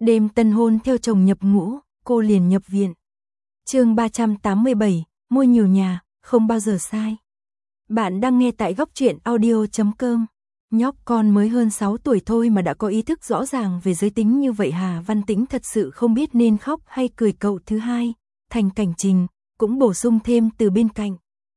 Đêm tân hôn theo chồng nhập ngũ, cô liền nhập viện. Chương 387, mua nhiều nhà, không bao giờ sai. Bạn đang nghe tại Góc Truyện Audio.com. Nhóc con mới hơn 6 tuổi thôi mà đã có ý thức rõ ràng về giới tính như vậy. Hà Văn Tĩnh thật sự không biết nên khóc hay cười. Cậu thứ hai, Thành Cảnh Trình, cũng bổ sung thêm từ bên cạnh.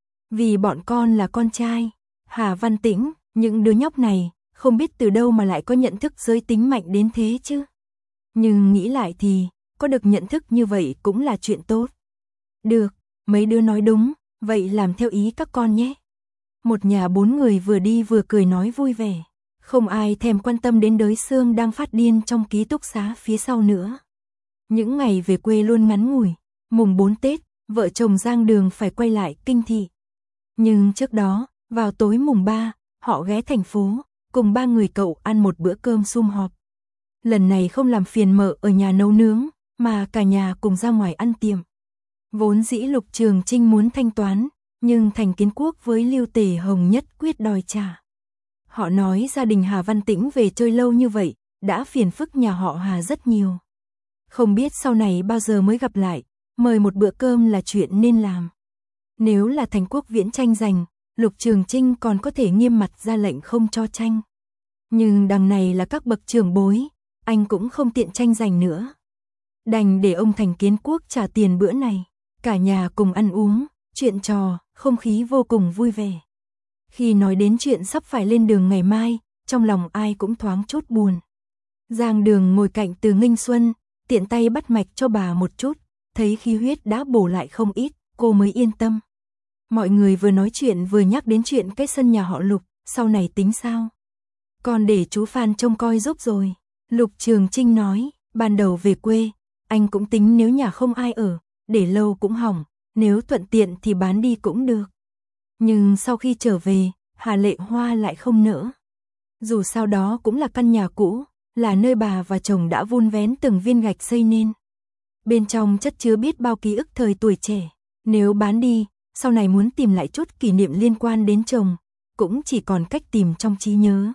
Vì bọn con là con trai. Hà Văn Tĩnh, những đứa nhóc này, không biết từ đâu mà lại có nhận thức giới tính mạnh đến thế chứ. Nhưng nghĩ lại thì, có được nhận thức như vậy cũng là chuyện tốt. Được, mấy đứa nói đúng, vậy làm theo ý các con nhé. Một nhà 4 người vừa đi vừa cười nói vui vẻ. Không ai thèm quan tâm đến đới Sương đang phát điên trong ký túc xá phía sau nữa. Những ngày về quê luôn ngắn ngủi. Mùng 4 Tết, vợ chồng Giang Đường phải quay lại Kinh Thị. Nhưng trước đó, vào tối mùng 3, họ ghé thành phố, cùng 3 người cậu ăn một bữa cơm sum họp. Lần này không làm phiền mợ ở nhà nấu nướng, mà cả nhà cùng ra ngoài ăn tiệm. Vốn dĩ Lục Trường Trinh muốn thanh toán, nhưng Thành Kiến Quốc với Lưu Tề Hồng nhất quyết đòi trả. Họ nói gia đình Hà Văn Tĩnh về chơi lâu như vậy, đã phiền phức nhà họ Hà rất nhiều. Không biết sau này bao giờ mới gặp lại, mời một bữa cơm là chuyện nên làm. Nếu là Thành Quốc Viễn tranh giành, Lục Trường Trinh còn có thể nghiêm mặt ra lệnh không cho tranh. Nhưng đằng này là các bậc trưởng bối, anh cũng không tiện tranh giành nữa. Đành để ông Thành Kiến Quốc trả tiền bữa này, cả nhà cùng ăn uống, chuyện trò, không khí vô cùng vui vẻ. Khi nói đến chuyện sắp phải lên đường ngày mai, trong lòng ai cũng thoáng chút buồn. Giang Đường ngồi cạnh Từ Nghinh Xuân, tiện tay bắt mạch cho bà một chút, thấy khí huyết đã bổ lại không ít, cô mới yên tâm. Mọi người vừa nói chuyện vừa nhắc đến chuyện cái sân nhà họ Lục, sau này tính sao? Còn để chú Phan trông coi giúp rồi. Lục Trường Trinh nói, ban đầu về quê, anh cũng tính nếu nhà không ai ở, để lâu cũng hỏng, nếu thuận tiện thì bán đi cũng được. Nhưng sau khi trở về, Hà Lệ Hoa lại không nỡ. Dù sao đó cũng là căn nhà cũ, là nơi bà và chồng đã vun vén từng viên gạch xây nên. Bên trong chất chứa biết bao ký ức thời tuổi trẻ, nếu bán đi, sau này muốn tìm lại chút kỷ niệm liên quan đến chồng, cũng chỉ còn cách tìm trong trí nhớ.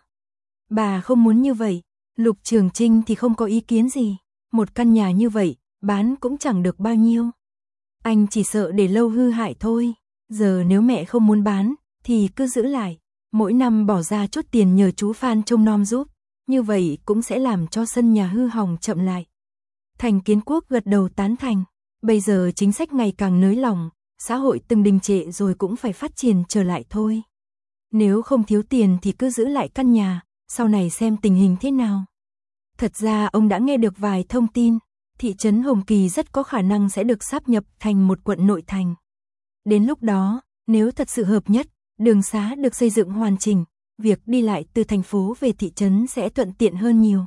Bà không muốn như vậy, Lục Trường Trinh thì không có ý kiến gì, một căn nhà như vậy, bán cũng chẳng được bao nhiêu. Anh chỉ sợ để lâu hư hại thôi, giờ nếu mẹ không muốn bán, thì cứ giữ lại, mỗi năm bỏ ra chút tiền nhờ chú Phan trông nom giúp, như vậy cũng sẽ làm cho sân nhà hư hỏng chậm lại. Thành Kiến Quốc gật đầu tán thành, bây giờ chính sách ngày càng nới lỏng, xã hội từng đình trệ rồi cũng phải phát triển trở lại thôi. Nếu không thiếu tiền thì cứ giữ lại căn nhà, sau này xem tình hình thế nào. Thật ra ông đã nghe được vài thông tin, thị trấn Hồng Kỳ rất có khả năng sẽ được sáp nhập thành một quận nội thành. Đến lúc đó, nếu thật sự hợp nhất, đường xá được xây dựng hoàn chỉnh, việc đi lại từ thành phố về thị trấn sẽ thuận tiện hơn nhiều.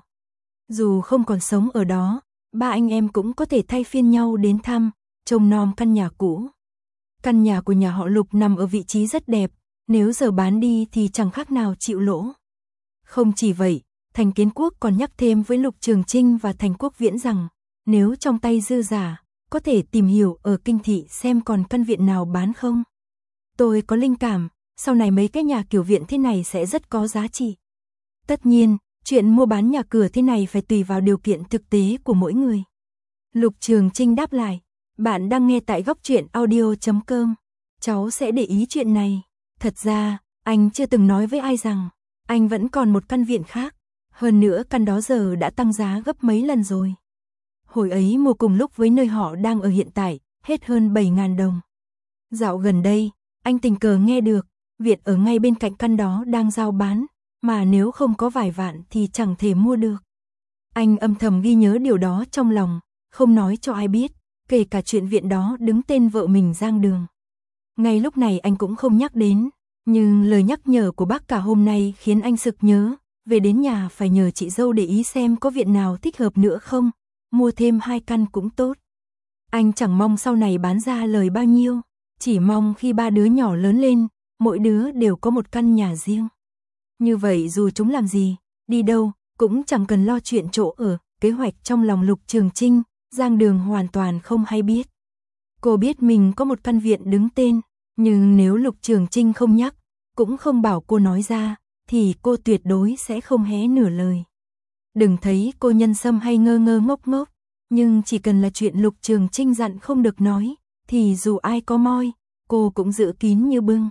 Dù không còn sống ở đó, ba anh em cũng có thể thay phiên nhau đến thăm, trông nom căn nhà cũ. Căn nhà của nhà họ Lục nằm ở vị trí rất đẹp, nếu giờ bán đi thì chẳng khác nào chịu lỗ. Không chỉ vậy, Thành Kiến Quốc còn nhắc thêm với Lục Trường Trinh và Thành Quốc Viễn rằng, nếu trong tay dư giả, có thể tìm hiểu ở Kinh Thị xem còn căn viện nào bán không. Tôi có linh cảm, sau này mấy cái nhà kiểu viện thế này sẽ rất có giá trị. Tất nhiên, chuyện mua bán nhà cửa thế này phải tùy vào điều kiện thực tế của mỗi người. Lục Trường Trinh đáp lại, bạn đang nghe tại Góc Truyện Audio.com. Cháu sẽ để ý chuyện này. Thật ra, anh chưa từng nói với ai rằng, anh vẫn còn một căn viện khác. Hơn nữa căn đó giờ đã tăng giá gấp mấy lần rồi. Hồi ấy mua cùng lúc với nơi họ đang ở hiện tại, hết hơn 7.000 đồng. Dạo gần đây, anh tình cờ nghe được, viện ở ngay bên cạnh căn đó đang giao bán, mà nếu không có vài vạn thì chẳng thể mua được. Anh âm thầm ghi nhớ điều đó trong lòng, không nói cho ai biết, kể cả chuyện viện đó đứng tên vợ mình Giang Đường. Ngay lúc này anh cũng không nhắc đến, nhưng lời nhắc nhở của bác cả hôm nay khiến anh sực nhớ, về đến nhà phải nhờ chị dâu để ý xem có viện nào thích hợp nữa không, mua thêm 2 căn cũng tốt. Anh chẳng mong sau này bán ra lời bao nhiêu, chỉ mong khi 3 đứa nhỏ lớn lên, mỗi đứa đều có một căn nhà riêng. Như vậy dù chúng làm gì, đi đâu, cũng chẳng cần lo chuyện chỗ ở, kế hoạch trong lòng Lục Trường Trinh, Giang Đường hoàn toàn không hay biết. Cô biết mình có một căn viện đứng tên, nhưng nếu Lục Trường Trinh không nhắc, cũng không bảo cô nói ra, thì cô tuyệt đối sẽ không hé nửa lời. Đừng thấy cô Nhân Sâm hay ngơ ngơ ngốc ngốc, nhưng chỉ cần là chuyện Lục Trường Trinh dặn không được nói, thì dù ai có moi, cô cũng giữ kín như bưng.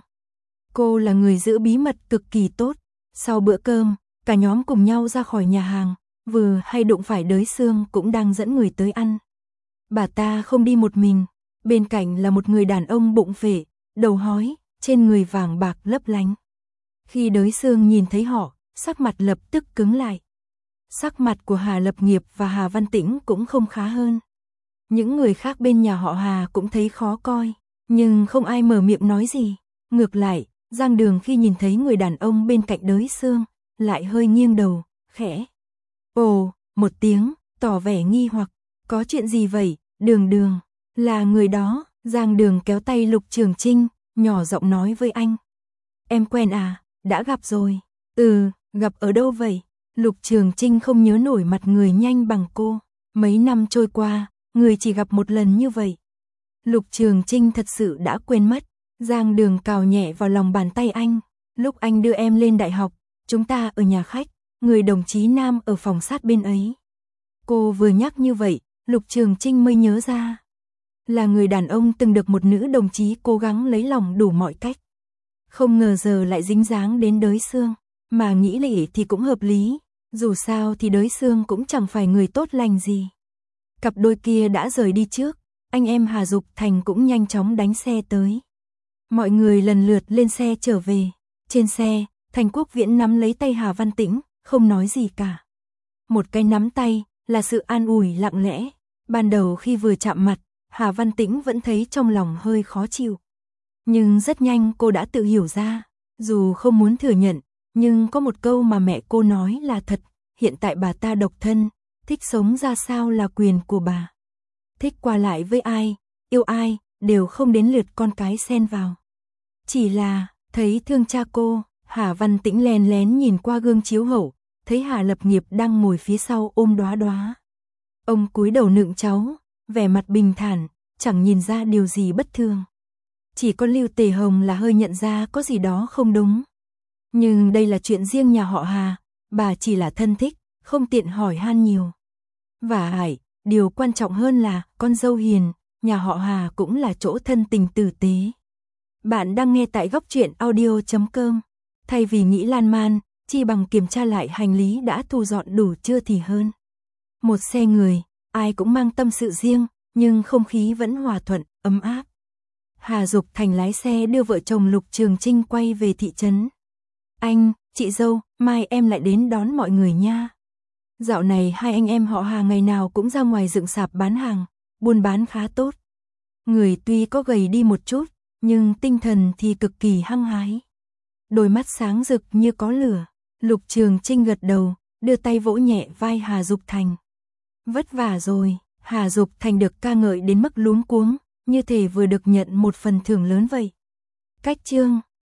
Cô là người giữ bí mật cực kỳ tốt. Sau bữa cơm, cả nhóm cùng nhau ra khỏi nhà hàng, vừa hay đụng phải Đới Sương cũng đang dẫn người tới ăn. Bà ta không đi một mình, bên cạnh là một người đàn ông bụng phệ, đầu hói, trên người vàng bạc lấp lánh. Khi Đới Sương nhìn thấy họ, sắc mặt lập tức cứng lại. Sắc mặt của Hà Lập Nghiệp và Hà Văn Tĩnh cũng không khá hơn. Những người khác bên nhà họ Hà cũng thấy khó coi, nhưng không ai mở miệng nói gì. Ngược lại, Giang Đường khi nhìn thấy người đàn ông bên cạnh Đới Sương, lại hơi nghiêng đầu, khẽ ồ một tiếng, tỏ vẻ nghi hoặc. Có chuyện gì vậy, Đường? Là người đó. Giang Đường kéo tay Lục Trường Trinh, nhỏ giọng nói với anh. Em quen à, đã gặp rồi. Gặp ở đâu vậy? Lục Trường Trinh không nhớ nổi mặt người nhanh bằng cô. Mấy năm trôi qua, người chỉ gặp một lần như vậy. Lục Trường Trinh thật sự đã quên mất. Giang Đường cào nhẹ vào lòng bàn tay anh. Lúc anh đưa em lên đại học, chúng ta ở nhà khách, người đồng chí nam ở phòng sát bên ấy. Cô vừa nhắc như vậy, Lục Trường Trinh mới nhớ ra. Là người đàn ông từng được một nữ đồng chí cố gắng lấy lòng đủ mọi cách. Không ngờ giờ lại dính dáng đến Đới Sương, mà nghĩ lại thì cũng hợp lý. Dù sao thì Đới Sương cũng chẳng phải người tốt lành gì. Cặp đôi kia đã rời đi trước, anh em Hà Dục Thành cũng nhanh chóng đánh xe tới. Mọi người lần lượt lên xe trở về. Trên xe, Thành Quốc Viễn nắm lấy tay Hà Văn Tĩnh, không nói gì cả. Một cái nắm tay là sự an ủi lặng lẽ. Ban đầu khi vừa chạm mặt, Hà Văn Tĩnh vẫn thấy trong lòng hơi khó chịu. Nhưng rất nhanh cô đã tự hiểu ra, dù không muốn thừa nhận, nhưng có một câu mà mẹ cô nói là thật, hiện tại bà ta độc thân, thích sống ra sao là quyền của bà. Thích qua lại với ai, yêu ai, đều không đến lượt con cái xen vào. Chỉ là, thấy thương cha cô, Hà Văn Tĩnh lén lén nhìn qua gương chiếu hậu, thấy Hà Lập Nghiệp đang ngồi phía sau ôm Đóa Đóa. Ông cúi đầu nựng cháu, vẻ mặt bình thản, chẳng nhìn ra điều gì bất thường. Chỉ có Lưu Tề Hồng là hơi nhận ra có gì đó không đúng. Nhưng đây là chuyện riêng nhà họ Hà, bà chỉ là thân thích, không tiện hỏi han nhiều. Và điều quan trọng hơn là con dâu hiền, nhà họ Hà cũng là chỗ thân tình tử tế. Bạn đang nghe tại Góc Truyện Audio.com. Thay vì nghĩ lan man, chi bằng kiểm tra lại hành lý đã thu dọn đủ chưa thì hơn. Một xe người, ai cũng mang tâm sự riêng, nhưng không khí vẫn hòa thuận, ấm áp. Hà Dục Thành lái xe đưa vợ chồng Lục Trường Trinh quay về thị trấn. Anh, chị dâu, mai em lại đến đón mọi người nha. Dạo này hai anh em họ Hà ngày nào cũng ra ngoài dựng sạp bán hàng, buôn bán khá tốt. Người tuy có gầy đi một chút, nhưng tinh thần thì cực kỳ hăng hái. Đôi mắt sáng rực như có lửa. Lục Trường Trinh gật đầu, đưa tay vỗ nhẹ vai Hà Dục Thành. Vất vả rồi. Hà Dục Thành được ca ngợi đến mức luống cuống, như thể vừa được nhận một phần thưởng lớn vậy. Cách chương